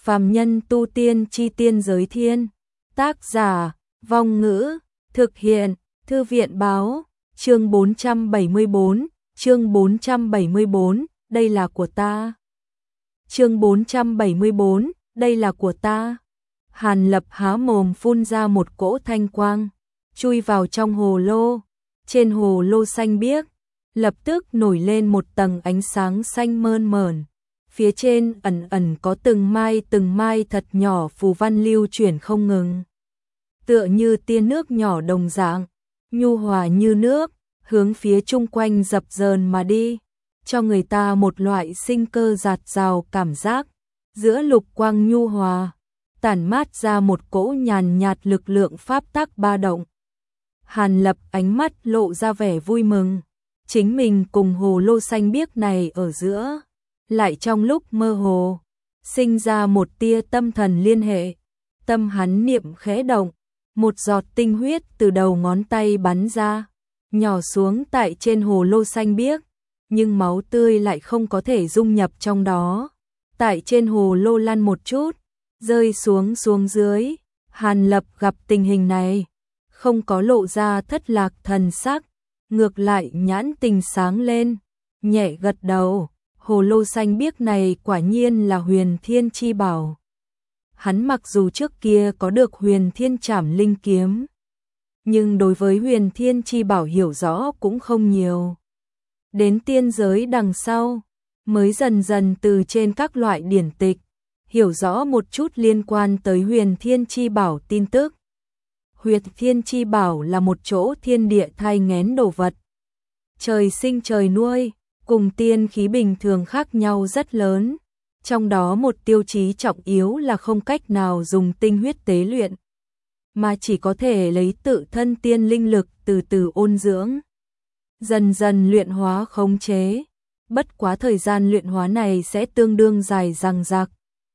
Phàm nhân tu tiên chi tiên giới thiên. Tác giả, Vong Ngữ, thực hiện, Thư viện báo, chương 474, chương 474, đây là của ta. Chương 474, đây là của ta. Hàn Lập há mồm phun ra một cỗ thanh quang, chui vào trong hồ lô. Trên hồ lô xanh biếc, lập tức nổi lên một tầng ánh sáng xanh mơn mởn. Phía trên ẩn ẩn có từng mai thật nhỏ phù văn lưu chuyển không ngừng. Tựa như tia nước nhỏ đồng dạng, nhu hòa như nước, hướng phía chung quanh dập dờn mà đi, cho người ta một loại sinh cơ dạt dào cảm giác. Giữa lục quang nhu hòa, tản mát ra một cỗ nhàn nhạt lực lượng pháp tắc ba động. Hàn Lập ánh mắt lộ ra vẻ vui mừng, chính mình cùng hồ lô xanh biếc này ở giữa, lại trong lúc mơ hồ, sinh ra một tia tâm thần liên hệ. Tâm hắn niệm khẽ động, một giọt tinh huyết từ đầu ngón tay bắn ra, nhỏ xuống tại trên hồ lô xanh biếc, nhưng máu tươi lại không có thể dung nhập trong đó. Tại trên hồ lô lăn một chút, rơi xuống dưới. Hàn Lập gặp tình hình này, không có lộ ra thất lạc thần sắc, ngược lại nhãn tình sáng lên, nhẹ gật đầu. Hồ lô xanh biếc này quả nhiên là Huyền Thiên chi bảo. Hắn mặc dù trước kia có được Huyền Thiên Trảm Linh kiếm, nhưng đối với Huyền Thiên chi bảo hiểu rõ cũng không nhiều. Đến tiên giới đằng sau, mới dần dần từ trên các loại điển tịch, hiểu rõ một chút liên quan tới Huyền Thiên chi bảo tin tức. Huyền Thiên chi bảo là một chỗ thiên địa thai nghén đồ vật, trời sinh trời nuôi, cùng tiên khí bình thường khác nhau rất lớn. Trong đó một tiêu chí trọng yếu là không cách nào dùng tinh huyết tế luyện, mà chỉ có thể lấy tự thân tiên linh lực từ từ ôn dưỡng, dần dần luyện hóa khống chế. Bất quá thời gian luyện hóa này sẽ tương đương dài dằng dặc.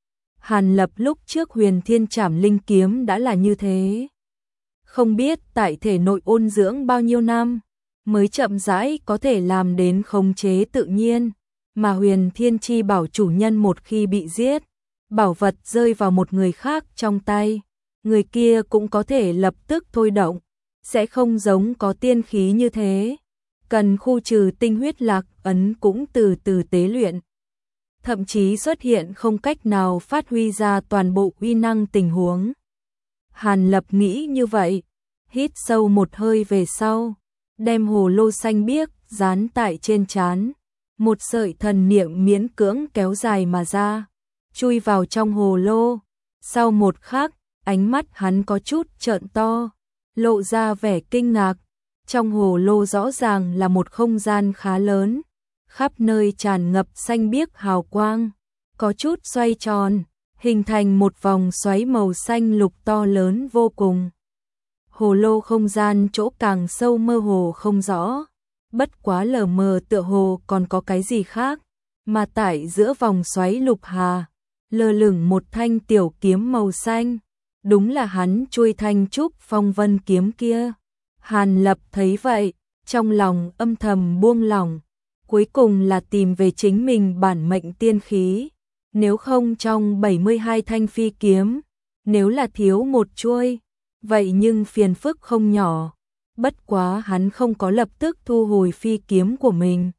Hàn Lập lúc trước Huyền Thiên Trảm Linh kiếm đã là như thế. Không biết tại thể nội ôn dưỡng bao nhiêu năm, mới chậm rãi có thể làm đến khống chế tự nhiên. Mà Huyền Thiên chi bảo chủ nhân một khi bị giết, bảo vật rơi vào một người khác trong tay, người kia cũng có thể lập tức thôi động, sẽ không giống có tiên khí như thế, cần khu trừ tinh huyết lạc ấn cũng từ từ tế luyện, thậm chí xuất hiện không cách nào phát huy ra toàn bộ uy năng tình huống. Hàn Lập nghĩ như vậy, hít sâu một hơi về sau, đem hồ lô xanh biếc dán tại trên trán. Một sợi thần niệm miễn cưỡng kéo dài mà ra, chui vào trong hồ lô. Sau một khắc, ánh mắt hắn có chút trợn to, lộ ra vẻ kinh ngạc. Trong hồ lô rõ ràng là một không gian khá lớn, khắp nơi tràn ngập xanh biếc hào quang, có chút xoay tròn, hình thành một vòng xoáy màu xanh lục to lớn vô cùng. Hồ lô không gian chỗ càng sâu mơ hồ không rõ, bất quá lờ mờ tựa hồ còn có cái gì khác, mà tại giữa vòng xoáy lục hà, lơ lửng một thanh tiểu kiếm màu xanh, đúng là hắn chui thanh trúc phong vân kiếm kia. Hàn Lập thấy vậy, trong lòng âm thầm buông lỏng, cuối cùng là tìm về chính mình bản mệnh tiên khí, nếu không trong 72 thanh phi kiếm, nếu là thiếu một chuôi, vậy nhưng phiền phức không nhỏ. Bất quá hắn không có lập tức thu hồi phi kiếm của mình,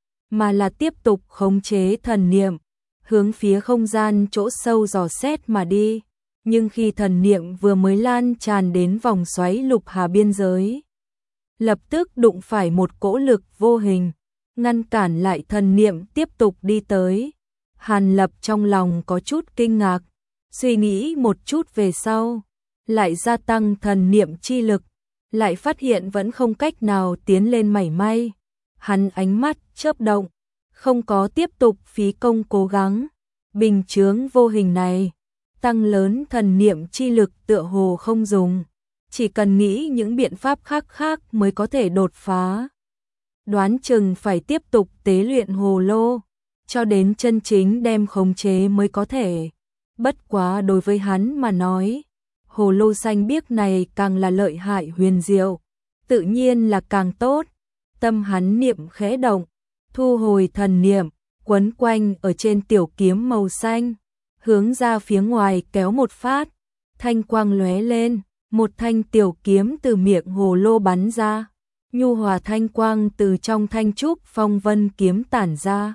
mà là tiếp tục khống chế thần niệm, hướng phía không gian chỗ sâu dò xét mà đi. Nhưng khi thần niệm vừa mới lan tràn đến vòng xoáy lục hà biên giới, lập tức đụng phải một cỗ lực vô hình, ngăn cản lại thần niệm tiếp tục đi tới. Hàn Lập trong lòng có chút kinh ngạc, suy nghĩ một chút về sau, lại gia tăng thần niệm chi lực, lại phát hiện vẫn không cách nào tiến lên mảy may. Hắn ánh mắt chớp động, không có tiếp tục phí công cố gắng. Bình chướng vô hình này, tăng lớn thần niệm chi lực tựa hồ không dùng, chỉ cần nghĩ những biện pháp khác mới có thể đột phá. Đoán chừng phải tiếp tục tế luyện hồ lô, cho đến chân chính đem khống chế mới có thể. Bất quá đối với hắn mà nói, hồ lô xanh biếc này càng là lợi hại huyền diệu, tự nhiên là càng tốt. Tâm hắn niệm khẽ động, thu hồi thần niệm, quấn quanh ở trên tiểu kiếm màu xanh, hướng ra phía ngoài kéo một phát, thanh quang lóe lên, một thanh tiểu kiếm từ miệng hồ lô bắn ra, nhu hòa thanh quang từ trong thanh trúc phong vân kiếm tản ra.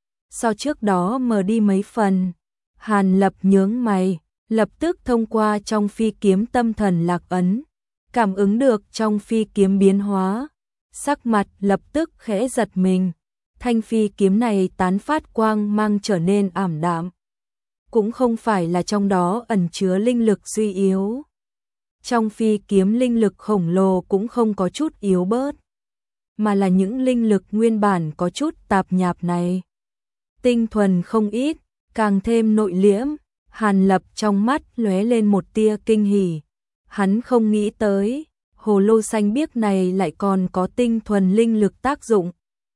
So trước đó mờ đi mấy phần, Hàn Lập nhướng mày, lập tức thông qua trong phi kiếm tâm thần lạc ấn, cảm ứng được trong phi kiếm biến hóa, sắc mặt lập tức khẽ giật mình, thanh phi kiếm này tán phát quang mang trở nên ảm đạm. Cũng không phải là trong đó ẩn chứa linh lực suy yếu. Trong phi kiếm linh lực khổng lồ cũng không có chút yếu bớt, mà là những linh lực nguyên bản có chút tạp nhạp này. Tinh thuần không ít, càng thêm nội liễm, Hàn Lập trong mắt lóe lên một tia kinh hỉ. Hắn không nghĩ tới, hồ lô xanh biếc này lại còn có tinh thuần linh lực tác dụng.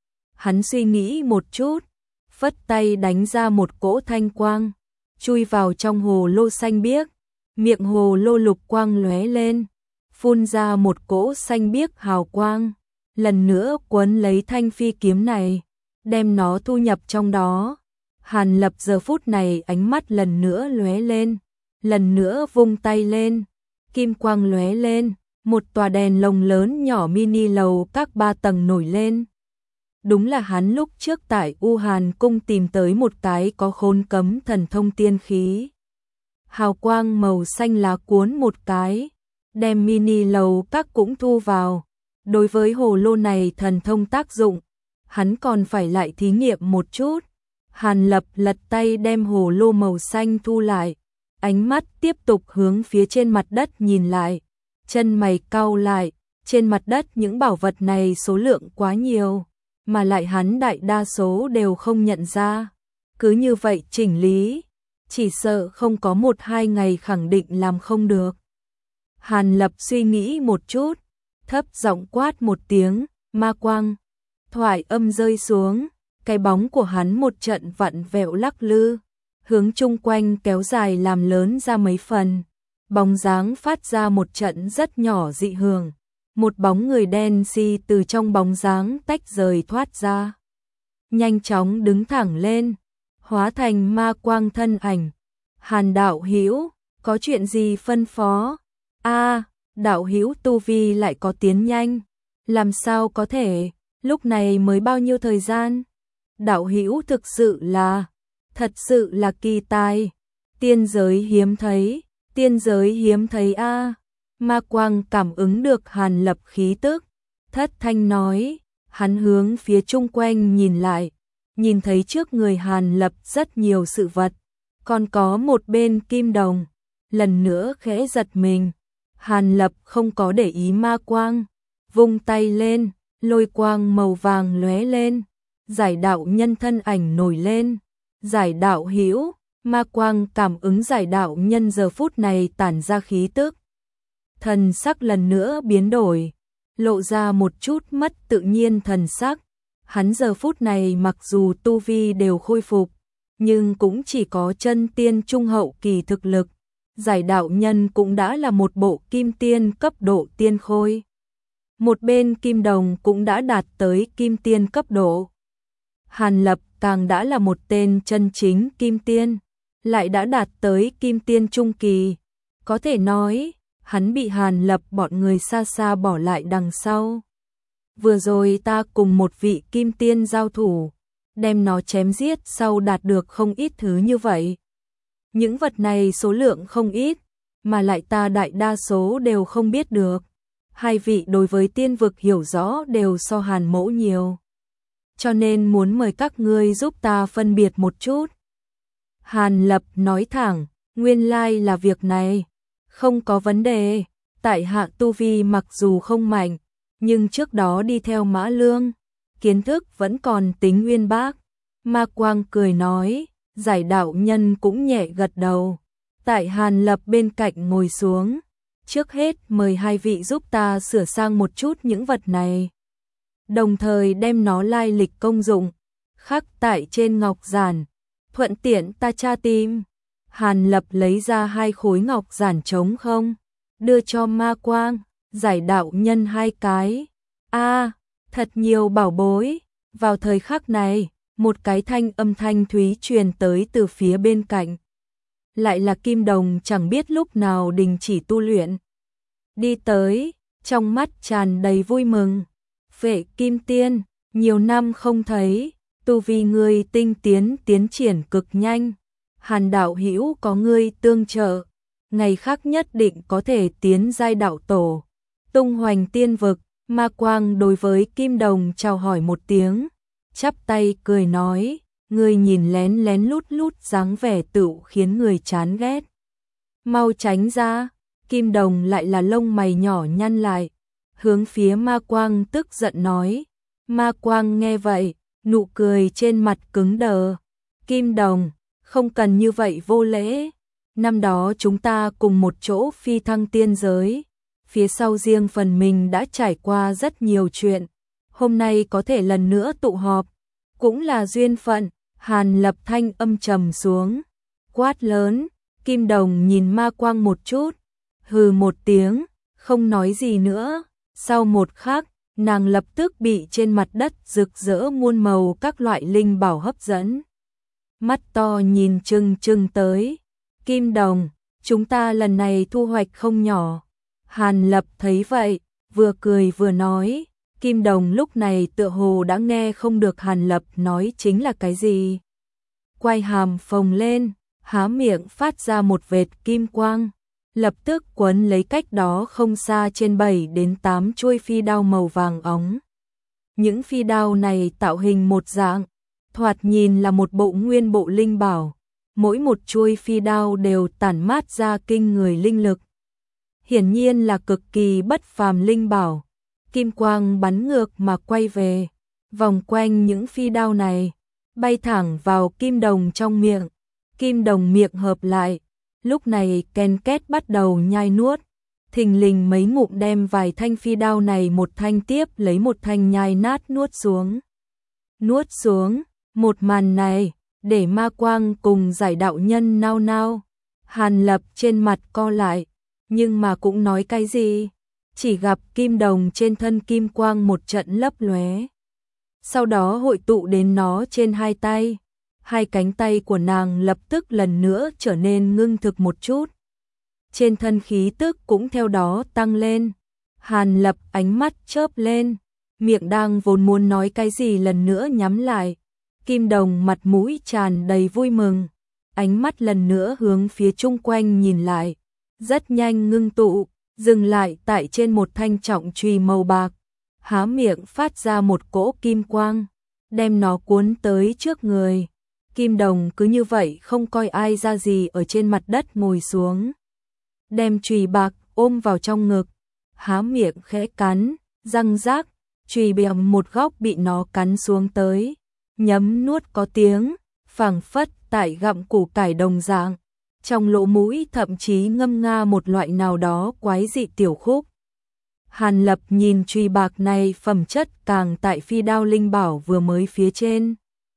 Hắn suy nghĩ một chút, phất tay đánh ra một cỗ thanh quang, chui vào trong hồ lô xanh biếc, miệng hồ lô lục quang lóe lên, phun ra một cỗ xanh biếc hào quang, lần nữa quấn lấy thanh phi kiếm này, đem nó thu nhập trong đó. Hàn Lập giờ phút này ánh mắt lần nữa lóe lên, lần nữa vung tay lên, kim quang lóe lên, một tòa đèn lồng lớn nhỏ mini lầu các 3 tầng nổi lên. Đúng là hắn lúc trước tại U Hàn Cung tìm tới một cái có khôn cấm thần thông tiên khí. Hào quang màu xanh lá cuốn một cái, đem mini lầu các cũng thu vào. Đối với hồ lô này thần thông tác dụng, hắn còn phải lại thí nghiệm một chút. Hàn Lập lật tay đem hồ lô màu xanh thu lại, ánh mắt tiếp tục hướng phía trên mặt đất nhìn lại, chân mày cau lại, trên mặt đất những bảo vật này số lượng quá nhiều, mà lại hắn đại đa số đều không nhận ra. Cứ như vậy chỉnh lý, chỉ sợ không có 1-2 ngày khẳng định làm không được. Hàn Lập suy nghĩ một chút, thấp giọng quát một tiếng, ma quang. Thoại âm rơi xuống, cái bóng của hắn một trận vặn vẹo lắc lư, hướng chung quanh kéo dài làm lớn ra mấy phần. Bóng dáng phát ra một trận rất nhỏ dị hưởng. Một bóng người đen xi từ trong bóng dáng tách rời thoát ra. Nhanh chóng đứng thẳng lên, hóa thành ma quang thân ảnh. Hàn đạo hữu, có chuyện gì phân phó? Đạo hữu tu vi lại có tiến nhanh. Làm sao có thể, lúc này mới bao nhiêu thời gian? Đạo hữu thực sự là kỳ tài. Tiên giới hiếm thấy a. Ma quang cảm ứng được Hàn Lập khí tức, thất thanh nói, hắn hướng phía chung quanh nhìn lại, nhìn thấy trước người Hàn Lập rất nhiều sự vật, còn có một bên kim đồng, lần nữa khẽ giật mình. Hàn Lập không có để ý ma quang, vung tay lên, lôi quang màu vàng lóe lên, giải đạo nhân thân ảnh nổi lên, giải đạo hữu. Ma quang cảm ứng giải đạo nhân giờ phút này tản ra khí tức. Thần sắc lần nữa biến đổi, lộ ra một chút mất tự nhiên thần sắc. Hắn giờ phút này mặc dù tu vi đều khôi phục, nhưng cũng chỉ có chân tiên trung hậu kỳ thực lực. Giải đạo nhân cũng đã là một bộ kim tiên cấp độ tiên khôi. Một bên kim đồng cũng đã đạt tới kim tiên cấp độ. Hàn Lập càng đã là một tên chân chính kim tiên, lại đã đạt tới kim tiên trung kỳ. Có thể nói, hắn bị Hàn Lập bọn người xa xa bỏ lại đằng sau. Vừa rồi ta cùng một vị kim tiên giao thủ, đem nó chém giết sau đạt được không ít thứ như vậy. Những vật này số lượng không ít, mà lại ta đại đa số đều không biết được. Hai vị đối với tiên vực hiểu rõ đều so Hàn mẫu nhiều. Cho nên muốn mời các ngươi giúp ta phân biệt một chút. Hàn Lập nói thẳng, nguyên lai là việc này. Không có vấn đề, tại hạ tu vi mặc dù không mạnh, nhưng trước đó đi theo Mã Lương, kiến thức vẫn còn tính uyên bác. Ma quang cười nói, giải đạo nhân cũng nhẹ gật đầu. Tại Hàn Lập bên cạnh ngồi xuống, trước hết mời hai vị giúp ta sửa sang một chút những vật này. Đồng thời đem nó lai lịch công dụng, khắc tại trên ngọc giản, thuận tiện ta tra tìm. Hàn Lập lấy ra 2 khối ngọc giản trống không, đưa cho ma quang, giải đạo nhân 2 cái. Thật nhiều bảo bối. Vào thời khắc này, một cái thanh âm thanh thúy truyền tới từ phía bên cạnh. lại là Kim Đồng chẳng biết lúc nào đình chỉ tu luyện. Đi tới, trong mắt tràn đầy vui mừng. Vệ Kim Tiên, nhiều năm không thấy, tu vi ngươi tinh tiến triển cực nhanh. Hàn đạo hữu có ngươi tương trợ, ngày khác nhất định có thể tiến giai đạo tổ. Tung hoành tiên vực, Ma Quang đối với Kim Đồng chào hỏi một tiếng, chắp tay cười nói, ngươi nhìn lén lén lút lút dáng vẻ tựu khiến người chán ghét. Mau tránh ra, Kim Đồng lại là lông mày nhỏ nhăn lại, hướng phía Ma Quang tức giận nói. Ma Quang nghe vậy, nụ cười trên mặt cứng đờ. Kim Đồng, không cần như vậy vô lễ. Năm đó chúng ta cùng một chỗ phi thăng tiên giới, phía sau riêng phần mình đã trải qua rất nhiều chuyện. Hôm nay có thể lần nữa tụ họp, cũng là duyên phận. Hàn Lập thanh âm trầm xuống, quát lớn. Kim Đồng nhìn Ma Quang một chút, hừ một tiếng, không nói gì nữa. Sau một khắc, nàng lập tức bị trên mặt đất rực rỡ muôn màu các loại linh bảo hấp dẫn. Mắt to nhìn chừng chừng tới. Kim Đồng, chúng ta lần này thu hoạch không nhỏ. Hàn Lập thấy vậy, vừa cười vừa nói. Kim Đồng lúc này tựa hồ đã nghe không được Hàn Lập nói chính là cái gì. Quay hàm phồng lên, há miệng phát ra một vệt kim quang, lập tức quấn lấy cách đó không xa trên 7 đến 8 chuôi phi đao màu vàng óng. Những phi đao này tạo hình một dạng, thoạt nhìn là một bộ nguyên bộ linh bảo, mỗi một chuôi phi đao đều tản mát ra kinh người linh lực. Hiển nhiên là cực kỳ bất phàm linh bảo. Kim quang bắn ngược mà quay về, vòng quanh những phi đao này, bay thẳng vào Kim Đồng trong miệng. Kim Đồng miệng hợp lại, lúc này ken két bắt đầu nhai nuốt, thình lình mấy ngụm đem vài thanh phi đao này một thanh tiếp lấy một thanh nhai nát nuốt xuống. Nuốt xuống, một màn này, để Ma Quang cùng giải đạo nhân nao nao. Hàn Lập trên mặt co lại, nhưng mà cũng nói cái gì, chỉ gặp Kim Đồng trên thân kim quang một trận lấp lóe. Sau đó hội tụ đến nó trên hai tay. Hai cánh tay của nàng lập tức lần nữa trở nên ngưng thực một chút. Trên thân khí tức cũng theo đó tăng lên. Hàn Lập ánh mắt chớp lên, miệng đang vốn muốn nói cái gì lần nữa nhắm lại. Kim Đồng mặt mũi tràn đầy vui mừng, ánh mắt lần nữa hướng phía chung quanh nhìn lại, rất nhanh ngưng tụ, dừng lại tại trên một thanh trọng chùy màu bạc, há miệng phát ra một cỗ kim quang, đem nó cuốn tới trước người. Kim Đồng cứ như vậy không coi ai ra gì ở trên mặt đất ngồi xuống, đem chùy bạc ôm vào trong ngực, há miệng khẽ cắn, răng rác, chùy bèm một góc bị nó cắn xuống tới, nhấm nuốt có tiếng, phảng phất tại gặm củ cải đồng dạng, trong lỗ mũi thậm chí ngâm nga một loại nào đó quái dị tiểu khúc. Hàn Lập nhìn chùy bạc này phẩm chất càng tại phi đao linh bảo vừa mới phía trên.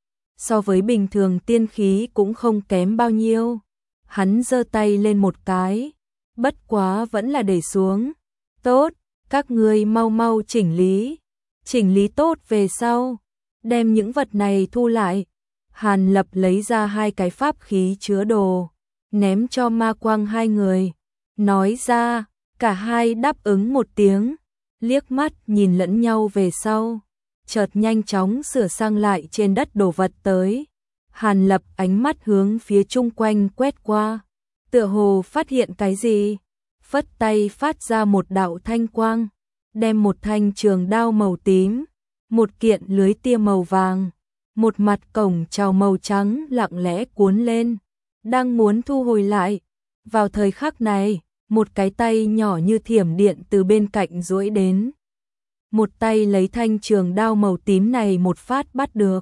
So với bình thường tiên khí cũng không kém bao nhiêu. Hắn giơ tay lên một cái, bất quá vẫn là để xuống. Tốt, các ngươi mau mau chỉnh lý. Chỉnh lý tốt về sau, đem những vật này thu lại. Hàn Lập lấy ra hai cái pháp khí chứa đồ, ném cho Ma Quang hai người. Nói ra, cả hai đáp ứng một tiếng, liếc mắt nhìn lẫn nhau về sau, chợt nhanh chóng sửa sang lại trên đất đồ vật tới. Hàn Lập ánh mắt hướng phía chung quanh quét qua, tựa hồ phát hiện cái gì, phất tay phát ra một đạo thanh quang, đem một thanh trường đao màu tím, một kiện lưới tia màu vàng, một mặt cổng trào màu trắng lặng lẽ cuốn lên, đang muốn thu hồi lại. Vào thời khắc này, một cái tay nhỏ như thiểm điện từ bên cạnh duỗi đến. Một tay lấy thanh trường đao màu tím này một phát bắt được.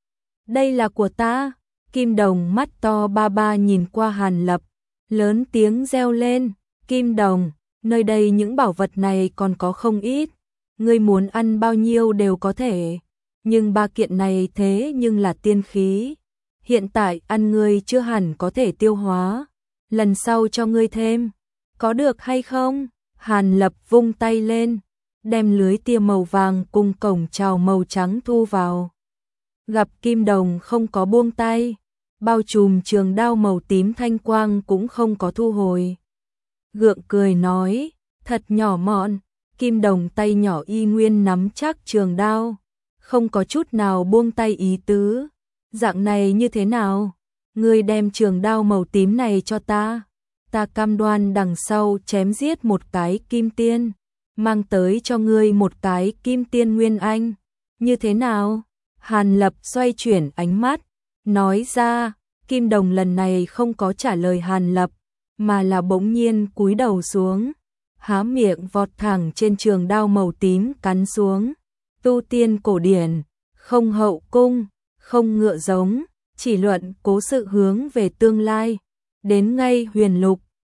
Đây là của ta. Kim Đồng mắt to ba ba nhìn qua Hàn Lập, lớn tiếng reo lên. Kim Đồng, nơi đây những bảo vật này còn có không ít. Ngươi muốn ăn bao nhiêu đều có thể. Nhưng ba kiện này thế nhưng là tiên khí. Hiện tại ăn ngươi chưa hẳn có thể tiêu hóa. Lần sau cho ngươi thêm. Có được hay không? Hàn Lập vung tay lên, đem lưới tia màu vàng cùng cổng trào màu trắng thu vào. Gặp Kim Đồng không có buông tay, bao trùm trường đao màu tím thanh quang cũng không có thu hồi. Gượng cười nói, thật nhỏ mọn, Kim Đồng tay nhỏ y nguyên nắm chắc trường đao, không có chút nào buông tay ý tứ. Dạng này như thế nào? Ngươi đem trường đao màu tím này cho ta cam đoan đằng sau chém giết một cái kim tiên, mang tới cho ngươi một cái kim tiên nguyên anh. Như thế nào? Hàn Lập xoay chuyển ánh mắt, nói ra. Kim Đồng lần này không có trả lời Hàn Lập, mà là bỗng nhiên cúi đầu xuống, há miệng vọt thẳng trên trường đao màu tím cắn xuống. Tu tiên cổ điển, không hậu cung, không ngựa giống, chỉ luận cố sự hướng về tương lai. Đến ngay huyền lục,